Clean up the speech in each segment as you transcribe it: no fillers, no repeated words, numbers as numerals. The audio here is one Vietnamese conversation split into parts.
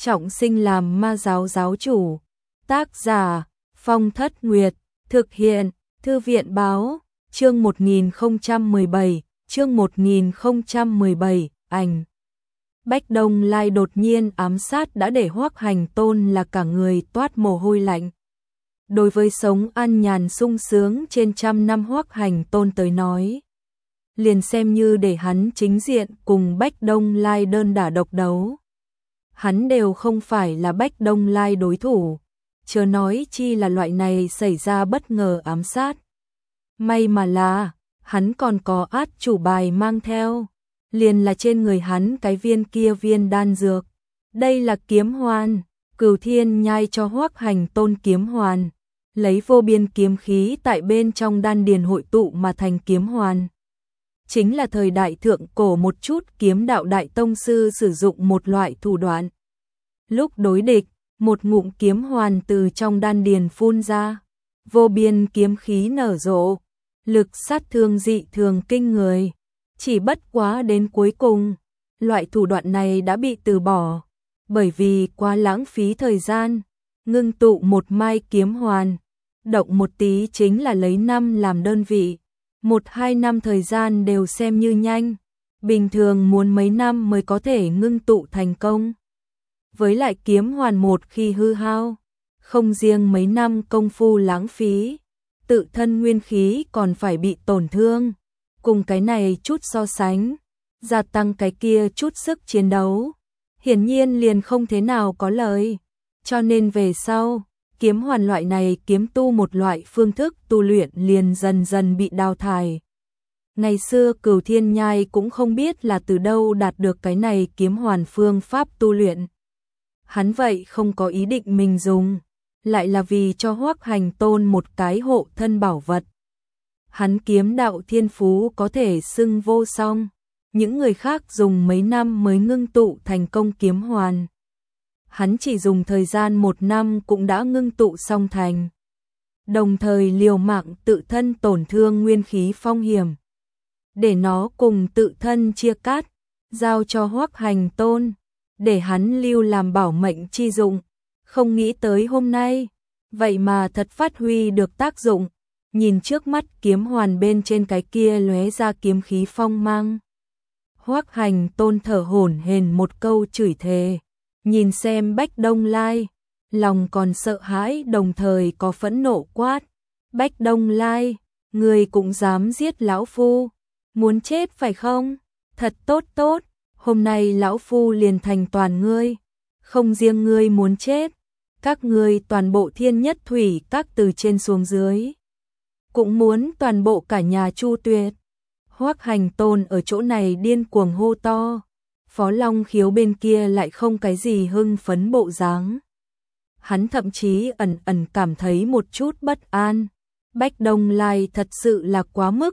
trọng sinh làm ma giáo giáo chủ. Tác giả Phong Thất Nguyệt, thực hiện Thư viện Báo, chương 1017, chương 1017, ảnh. Bách Đông Lai đột nhiên ám sát đã để Hoắc Hành Tôn là cả người toát mồ hôi lạnh. Đối với sống an nhàn sung sướng trên trăm năm Hoắc Hành Tôn tới nói, liền xem như để hắn chính diện cùng Bách Đông Lai đơn đả độc đấu, hắn đều không phải là Bách Đông Lai đối thủ, chớ nói chi là loại này xảy ra bất ngờ ám sát. May mà là, hắn còn có át chủ bài mang theo, liền là trên người hắn cái viên kia viên đan dược. Đây là kiếm hoàn, Cửu Thiên nhai cho Hoắc Hành Tôn kiếm hoàn, lấy vô biên kiếm khí tại bên trong đan điền hội tụ mà thành kiếm hoàn. Chính là thời đại thượng cổ một chút kiếm đạo đại tông sư sử dụng một loại thủ đoạn. Lúc đối địch, một ngụm kiếm hoàn từ trong đan điền phun ra, vô biên kiếm khí nở rộ, lực sát thương dị thường kinh người. Chỉ bất quá đến cuối cùng, loại thủ đoạn này đã bị từ bỏ, bởi vì quá lãng phí thời gian, ngưng tụ một mai kiếm hoàn, động một tí chính là lấy năm làm đơn vị, 1-2 năm thời gian đều xem như nhanh, bình thường muốn mấy năm mới có thể ngưng tụ thành công. Với lại kiếm hoàn một khi hư hao, không riêng mấy năm công phu lãng phí, tự thân nguyên khí còn phải bị tổn thương. Cùng cái này chút so sánh, gia tăng cái kia chút sức chiến đấu, hiển nhiên liền không thế nào có lợi. Cho nên về sau, kiếm hoàn loại này kiếm tu một loại phương thức tu luyện liền dần dần bị đào thải. Ngày xưa Cửu Thiên Nhai cũng không biết là từ đâu đạt được cái này kiếm hoàn phương pháp tu luyện. Hắn vậy không có ý định mình dùng, lại là vì cho Hoắc Hành Tôn một cái hộ thân bảo vật. Hắn kiếm đạo thiên phú có thể xưng vô song, những người khác dùng mấy năm mới ngưng tụ thành công kiếm hoàn. Hắn chỉ dùng thời gian 1 năm cũng đã ngưng tụ xong thành. Đồng thời liều mạng tự thân tổn thương nguyên khí phong hiểm, để nó cùng tự thân chia cắt, giao cho Hoắc Hành Tôn, để hắn lưu làm bảo mệnh chi dụng. Không nghĩ tới hôm nay, vậy mà thật phát huy được tác dụng. Nhìn trước mắt kiếm hoàn bên trên cái kia lóe ra kiếm khí phong mang, Hoắc Hành Tôn thở hổn hển một câu chửi thề, nhìn xem Bách Đông Lai, lòng còn sợ hãi đồng thời có phẫn nộ quát: Bách Đông Lai, ngươi cũng dám giết lão phu, muốn chết phải không? Thật tốt tốt, hôm nay lão phu liền thành toàn ngươi, không riêng ngươi muốn chết, các ngươi toàn bộ Thiên Nhất Thủy các từ trên xuống dưới cũng muốn toàn bộ cả nhà Chu tuyệt. Hoắc Hành Tôn ở chỗ này điên cuồng hô to, Phó Long Khiếu bên kia lại không cái gì hưng phấn bộ dáng. Hắn thậm chí ẩn ẩn cảm thấy một chút bất an. Bách Đông Lai thật sự là quá mức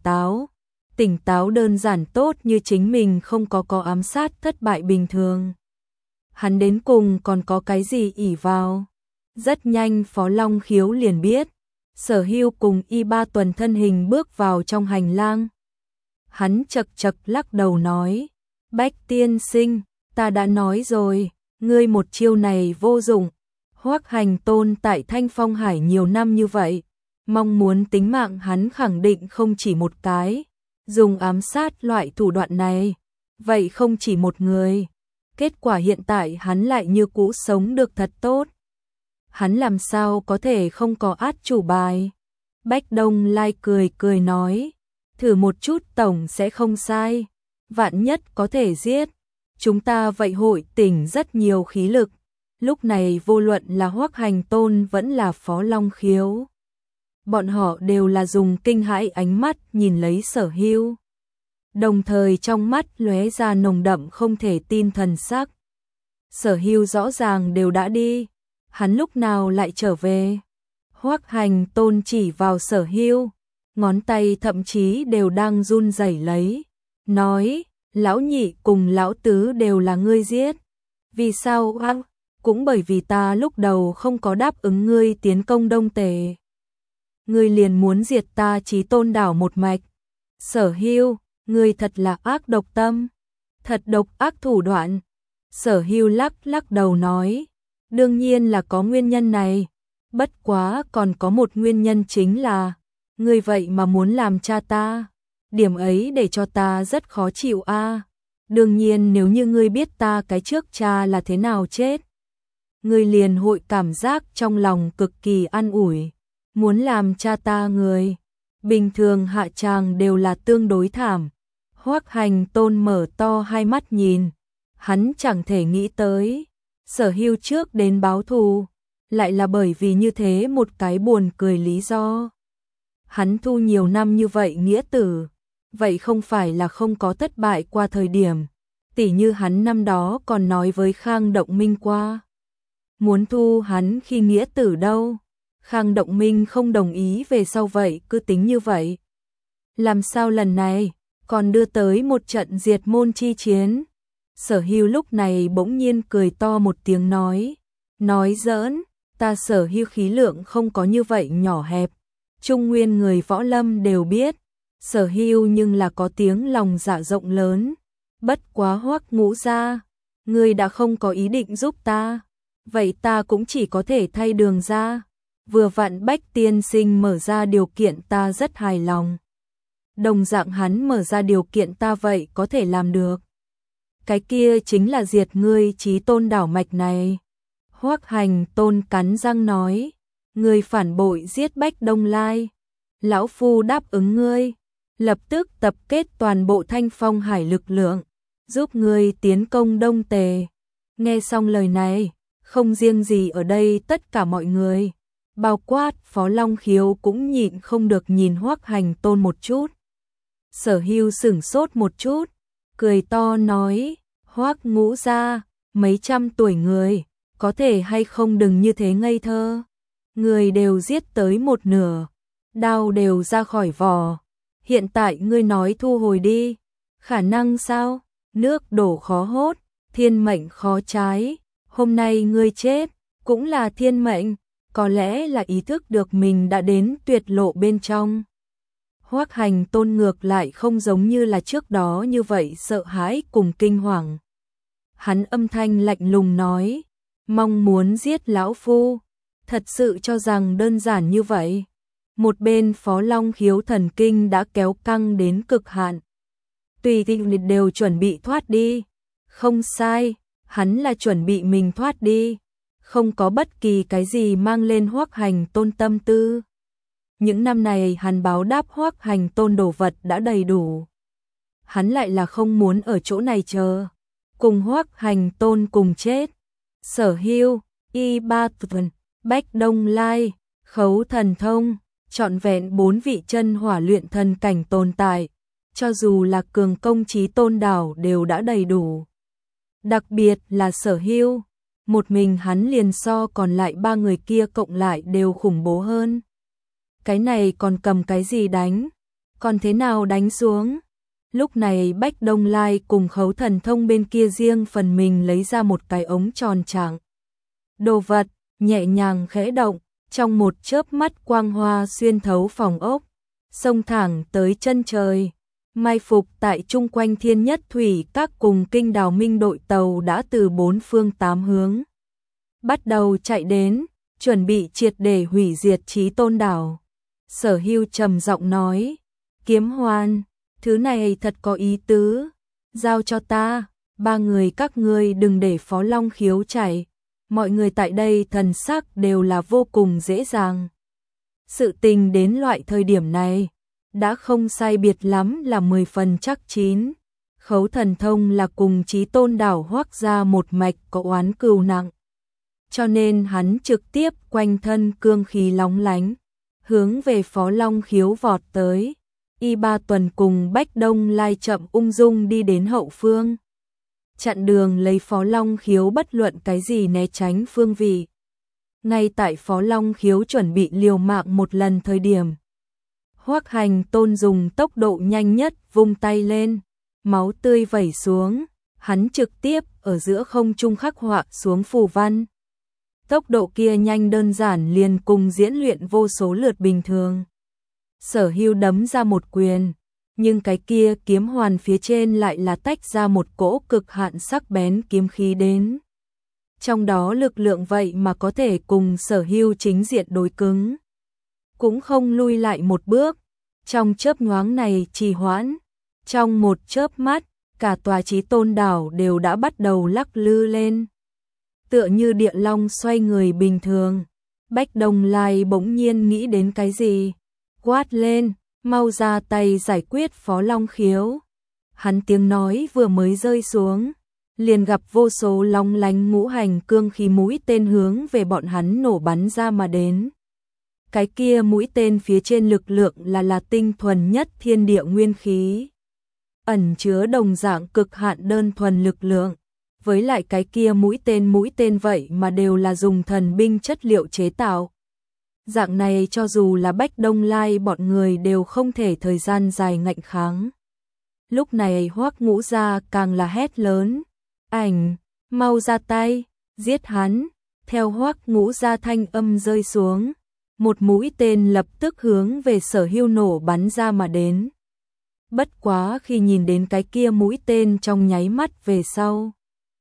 tỉnh táo đơn giản tốt như chính mình không có ám sát thất bại bình thường. Hắn đến cùng còn có cái gì ỷ vào? Rất nhanh Phó Long Khiếu liền biết. Sở Hưu cùng Y Ba Tuần thân hình bước vào trong hành lang. Hắn chật chật lắc đầu nói, Bách tiên sinh, ta đã nói rồi, ngươi một chiêu này vô dụng. Hoắc Hành Tôn tại Thanh Phong Hải nhiều năm như vậy, mong muốn tính mạng hắn khẳng định không chỉ một cái, dùng ám sát loại thủ đoạn này, vậy không chỉ một người. Kết quả hiện tại hắn lại như cũ sống được thật tốt. Hắn làm sao có thể không có át chủ bài? Bách Đông Lai cười nói, thử một chút tổng sẽ không sai, vạn nhất có thể giết, chúng ta vậy hội tỉnh rất nhiều khí lực. Lúc này vô luận là Hoắc Hành Tôn vẫn là Phó Long Khiếu, bọn họ đều là dùng kinh hãi ánh mắt nhìn lấy Sở Hưu, đồng thời trong mắt lóe ra nồng đậm không thể tin thần sắc. Sở Hưu rõ ràng đều đã đi, hắn lúc nào lại trở về? Hoắc Hành Tôn chỉ vào Sở Hưu, ngón tay thậm chí đều đang run rẩy lấy, nói, lão nhị cùng lão tứ đều là ngươi giết. Vì sao? Cũng bởi vì ta lúc đầu không có đáp ứng ngươi tiến công Đông Tề. Ngươi liền muốn diệt ta Chí Tôn đảo một mạch. Sở Hưu, ngươi thật là ác độc tâm, thật độc ác thủ đoạn. Sở Hưu lắc đầu nói, đương nhiên là có nguyên nhân này, bất quá còn có một nguyên nhân chính là, ngươi vậy mà muốn làm cha ta, điểm ấy để cho ta rất khó chịu a. Đương nhiên nếu như ngươi biết ta cái trước cha là thế nào chết, ngươi liền hội cảm giác trong lòng cực kỳ an ủi, muốn làm cha ta người, bình thường hạ tràng đều là tương đối thảm. Hoắc Hành Tôn mở to hai mắt nhìn, hắn chẳng thể nghĩ tới, Sở Hưu trước đến báo thù, lại là bởi vì như thế một cái buồn cười lý do. Hắn thu nhiều năm như vậy nghĩa tử, vậy không phải là không có thất bại qua thời điểm, tỉ như hắn năm đó còn nói với Khang Động Minh qua. Muốn thu hắn khi nghĩa tử đâu, Khang Động Minh không đồng ý về sau vậy cứ tính như vậy. Làm sao lần này, còn đưa tới một trận diệt môn chi chiến. Sở Hưu lúc này bỗng nhiên cười to một tiếng nói giỡn, ta Sở Hưu khí lượng không có như vậy nhỏ hẹp. Trung nguyên người võ lâm đều biết, Sở Hưu nhưng là có tiếng lòng dạ rộng lớn. Bất quá Hoắc Ngũ gia, ngươi đã không có ý định giúp ta, vậy ta cũng chỉ có thể thay đường ra. Vừa vặn Bách tiên sinh mở ra điều kiện ta rất hài lòng. Đồng dạng hắn mở ra điều kiện ta vậy có thể làm được. Cái kia chính là diệt ngươi Chí Tôn đảo mạch này. Hoắc Hành Tôn cắn răng nói, ngươi phản bội giết Bách Đông Lai, lão phu đáp ứng ngươi, lập tức tập kết toàn bộ Thanh Phong Hải lực lượng, giúp ngươi tiến công Đông Tề. Nghe xong lời này, không riêng gì ở đây tất cả mọi người, bao quát Phó Long Khiếu cũng nhịn không được nhìn Hoắc Hành Tôn một chút. Sở Hưu sửng sốt một chút, cười to nói, Hoắc Ngũ gia, mấy trăm tuổi người, có thể hay không đừng như thế ngây thơ. Người đều giết tới một nửa, đao đều ra khỏi vỏ, hiện tại ngươi nói thu hồi đi, khả năng sao? Nước đổ khó hốt, thiên mệnh khó trái, hôm nay ngươi chết, cũng là thiên mệnh, có lẽ là ý thức được mình đã đến tuyệt lộ bên trong. Hoắc Hành Tôn ngược lại không giống như là trước đó như vậy sợ hãi cùng kinh hoàng. Hắn âm thanh lạnh lùng nói, mong muốn giết lão phu, thật sự cho rằng đơn giản như vậy. Một bên Phó Long Khiếu thần kinh đã kéo căng đến cực hạn. Tùy tiện đều chuẩn bị thoát đi. Không sai, hắn là chuẩn bị mình thoát đi. Không có bất kỳ cái gì mang lên Hoắc Hành Tôn tâm tư. Những năm này hắn báo đáp Hoắc Hành Tôn đồ vật đã đầy đủ. Hắn lại là không muốn ở chỗ này chờ. Cùng Hoắc Hành Tôn cùng chết. Sở Hưu, Y Ba Tuần, Bách Đông Lai, Khấu Thần Thông, trọn vẹn 4 vị chân hỏa luyện thần cảnh tồn tại. Cho dù là cường công Chí Tôn đảo đều đã đầy đủ. Đặc biệt là Sở Hưu, một mình hắn liền so còn lại 3 người kia cộng lại đều khủng bố hơn. Cái này còn cầm cái gì đánh? Còn thế nào đánh xuống? Lúc này Bách Đông Lai cùng Khấu Thần Thông bên kia riêng phần mình lấy ra một cái ống tròn trạng. Đồ vật, nhẹ nhàng khẽ động, trong một chớp mắt quang hoa xuyên thấu phòng ốc, xông thẳng tới chân trời. Mai phục tại chung quanh Thiên Nhất Thủy các cùng Kinh Đào Minh đội tàu đã từ 4 phương 8 hướng bắt đầu chạy đến, chuẩn bị triệt để hủy diệt Chí Tôn đảo. Sở Hưu trầm giọng nói, Kiếm Hoan, thứ này thật có ý tứ, giao cho ta, 3 người các ngươi đừng để Phó Long Khiếu chạy. Mọi người tại đây thần sắc đều là vô cùng dễ dàng. Sự tình đến loại thời điểm này, đã không sai biệt lắm là 10 phần chắc chín. Khấu Thần Thông là cùng Chí Tôn đảo Hoắc ra một mạch có oán cừu nặng. Cho nên hắn trực tiếp quanh thân cương khí lóng lánh, hướng về Phó Long Khiếu vọt tới. Y Ba Tuần cùng Bách Đông Lai chậm ung dung đi đến hậu phương. Chặn đường lấy Phó Long Khiếu bất luận cái gì né tránh phương vị. Ngay tại Phó Long Khiếu chuẩn bị liều mạng một lần thời điểm, Hoắc Hành Tôn dùng tốc độ nhanh nhất vung tay lên, máu tươi vẩy xuống, hắn trực tiếp ở giữa không trung khắc họa xuống phù văn. Tốc độ kia nhanh đơn giản liền cùng diễn luyện vô số lượt bình thường. Sở Hưu đấm ra một quyền, Nhưng cái kia kiếm hoàn phía trên lại là tách ra một cỗ cực hạn sắc bén kiếm khí đến. Trong đó lực lượng vậy mà có thể cùng Sở Hưu chính diện đối cứng. Cũng không lui lại một bước. Trong chớp nhoáng này trì hoãn, trong một chớp mắt, cả tòa Chí Tôn đảo đều đã bắt đầu lắc lư lên. Tựa như địa long xoay người bình thường. Bách Đông Lai bỗng nhiên nghĩ đến cái gì, quát lên, mau ra tay giải quyết Phó Long Khiếu. Hắn tiếng nói vừa mới rơi xuống, liền gặp vô số long lánh ngũ hành cương khí mũi tên hướng về bọn hắn nổ bắn ra mà đến. Cái kia mũi tên phía trên lực lượng là tinh thuần nhất thiên địa nguyên khí, ẩn chứa đồng dạng cực hạn đơn thuần lực lượng. Với lại cái kia mũi tên vậy mà đều là dùng thần binh chất liệu chế tạo. Dạng này cho dù là Bách Đông Lai bọn người đều không thể thời gian dài ngạnh kháng. Lúc này Hoắc Ngũ Gia càng là hét lớn, ảnh, mau ra tay, giết hắn. Theo Hoắc Ngũ Gia thanh âm rơi xuống, một mũi tên lập tức hướng về Sở Hưu nổ bắn ra mà đến. Bất quá khi nhìn đến cái kia mũi tên trong nháy mắt về sau,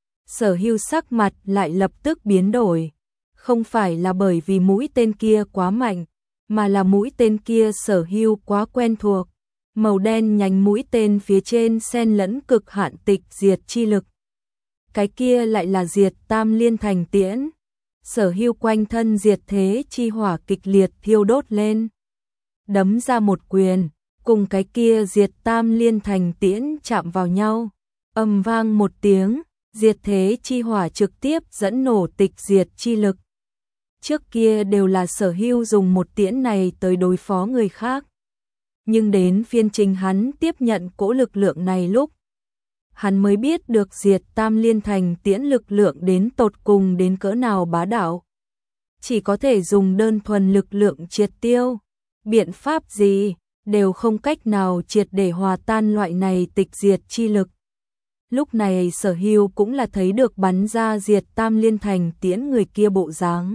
Sở Hưu sắc mặt lại lập tức biến đổi. Không phải là bởi vì mũi tên kia quá mạnh, mà là mũi tên kia Sở Hưu quá quen thuộc. Màu đen nhánh mũi tên phía trên xen lẫn cực hạn tịch diệt chi lực. Cái kia lại là diệt tam liên thành tiễn. Sở Hưu quanh thân diệt thế chi hỏa kịch liệt thiêu đốt lên. Đấm ra một quyền, cùng cái kia diệt tam liên thành tiễn chạm vào nhau. Ầm vang một tiếng, diệt thế chi hỏa trực tiếp dẫn nổ tịch diệt chi lực. Trước kia đều là Sở Hưu dùng một tiễn này tới đối phó người khác. Nhưng đến phiên chính hắn tiếp nhận cỗ lực lượng này lúc, hắn mới biết được diệt tam liên thành tiễn lực lượng đến tột cùng đến cỡ nào bá đạo. Chỉ có thể dùng đơn thuần lực lượng triệt tiêu. Biện pháp gì, đều không cách nào triệt để hòa tan loại này tịch diệt chi lực. Lúc này Sở Hưu cũng là thấy được bắn ra diệt tam liên thành tiễn người kia bộ dáng.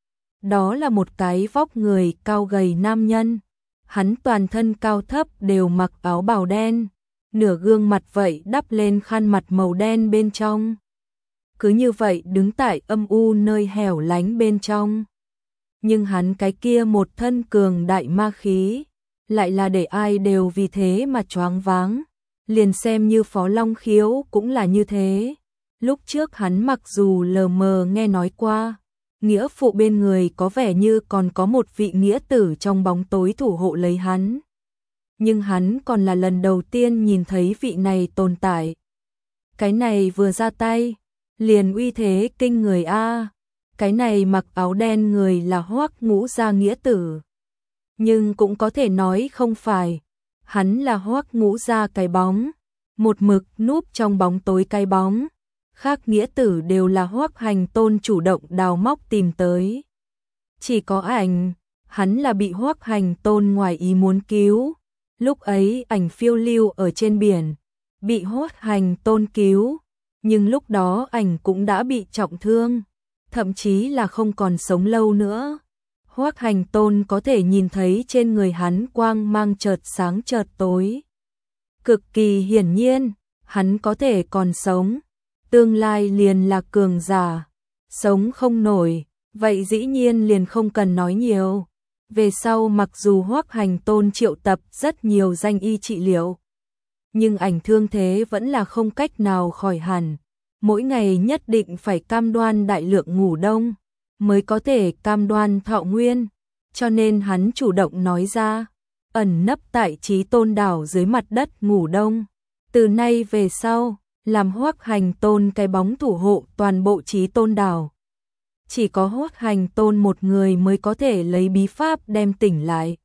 Đó là một cái vóc người cao gầy nam nhân. Hắn toàn thân cao thấp đều mặc áo bào đen, nửa gương mặt vậy đắp lên khăn mặt màu đen bên trong. Cứ như vậy đứng tại âm u nơi hẻo lánh bên trong. Nhưng hắn cái kia một thân cường đại ma khí, lại là để ai đều vì thế mà choáng váng. Liền xem như Phó Long Khiếu cũng là như thế. Lúc trước hắn mặc dù lờ mờ nghe nói qua, nghĩa phụ bên người có vẻ như còn có một vị nghĩa tử trong bóng tối thủ hộ lấy hắn. Nhưng hắn còn là lần đầu tiên nhìn thấy vị này tồn tại. Cái này vừa ra tay, liền uy thế kinh người a. Cái này mặc áo đen người là Hoắc Ngũ Gia nghĩa tử. Nhưng cũng có thể nói không phải. Hắn là Hoắc Ngũ Gia cái bóng, một mực núp trong bóng tối cái bóng. Khác nghĩa tử đều là Hoắc Hành Tôn chủ động đào móc tìm tới. Chỉ có ảnh, hắn là bị Hoắc Hành Tôn ngoài ý muốn cứu. Lúc ấy ảnh phiêu lưu ở trên biển, bị Hoắc Hành Tôn cứu, nhưng lúc đó ảnh cũng đã bị trọng thương, thậm chí là không còn sống lâu nữa. Hoắc Hành Tôn có thể nhìn thấy trên người hắn quang mang chợt sáng chợt tối. Cực kỳ hiển nhiên, hắn có thể còn sống. Tương lai liền là cường giả, sống không nổi, vậy dĩ nhiên liền không cần nói nhiều. Về sau mặc dù Hoắc Hành Tôn triệu tập rất nhiều danh y trị liệu, nhưng ảnh thương thế vẫn là không cách nào khỏi hẳn. Mỗi ngày nhất định phải cam đoan đại lượng ngủ đông, mới có thể cam đoan thọ nguyên. Cho nên hắn chủ động nói ra, ẩn nấp tại Chí Tôn đảo dưới mặt đất ngủ đông. Từ nay về sau, làm Hoắc Hành Tôn cái bóng thủ hộ toàn bộ Chí Tôn đảo. Chỉ có Hoắc Hành Tôn một người mới có thể lấy bí pháp đem tỉnh lại.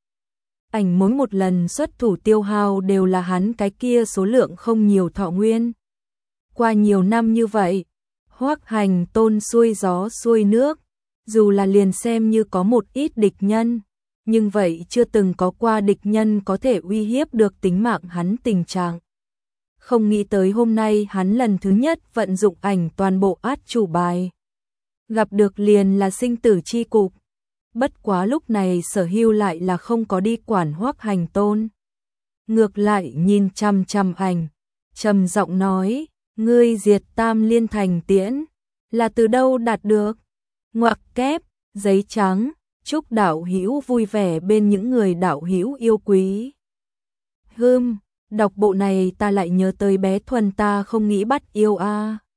Ảnh mỗi một lần xuất thủ tiêu hao đều là hắn cái kia số lượng không nhiều thọ nguyên. Qua nhiều năm như vậy, Hoắc Hành Tôn xuôi gió xuôi nước, dù là liền xem như có một ít địch nhân, nhưng vậy chưa từng có qua địch nhân có thể uy hiếp được tính mạng hắn tình trạng. Không nghĩ tới hôm nay hắn lần thứ nhất vận dụng ảnh toàn bộ át chủ bài. Gặp được liền là sinh tử chi cục. Bất quá lúc này Sở Hưu lại là không có đi quản Hoắc Hành Tôn. ngược lại nhìn chằm chằm ảnh, trầm giọng nói, ngươi diệt Tam Liên Thành tiễn, là từ đâu đạt được? Ngoặc kép, giấy trắng, chúc đạo hữu vui vẻ bên những người đạo hữu yêu quý. Đọc bộ này ta lại nhớ tới bé Thuần ta không nghĩ bắt yêu a.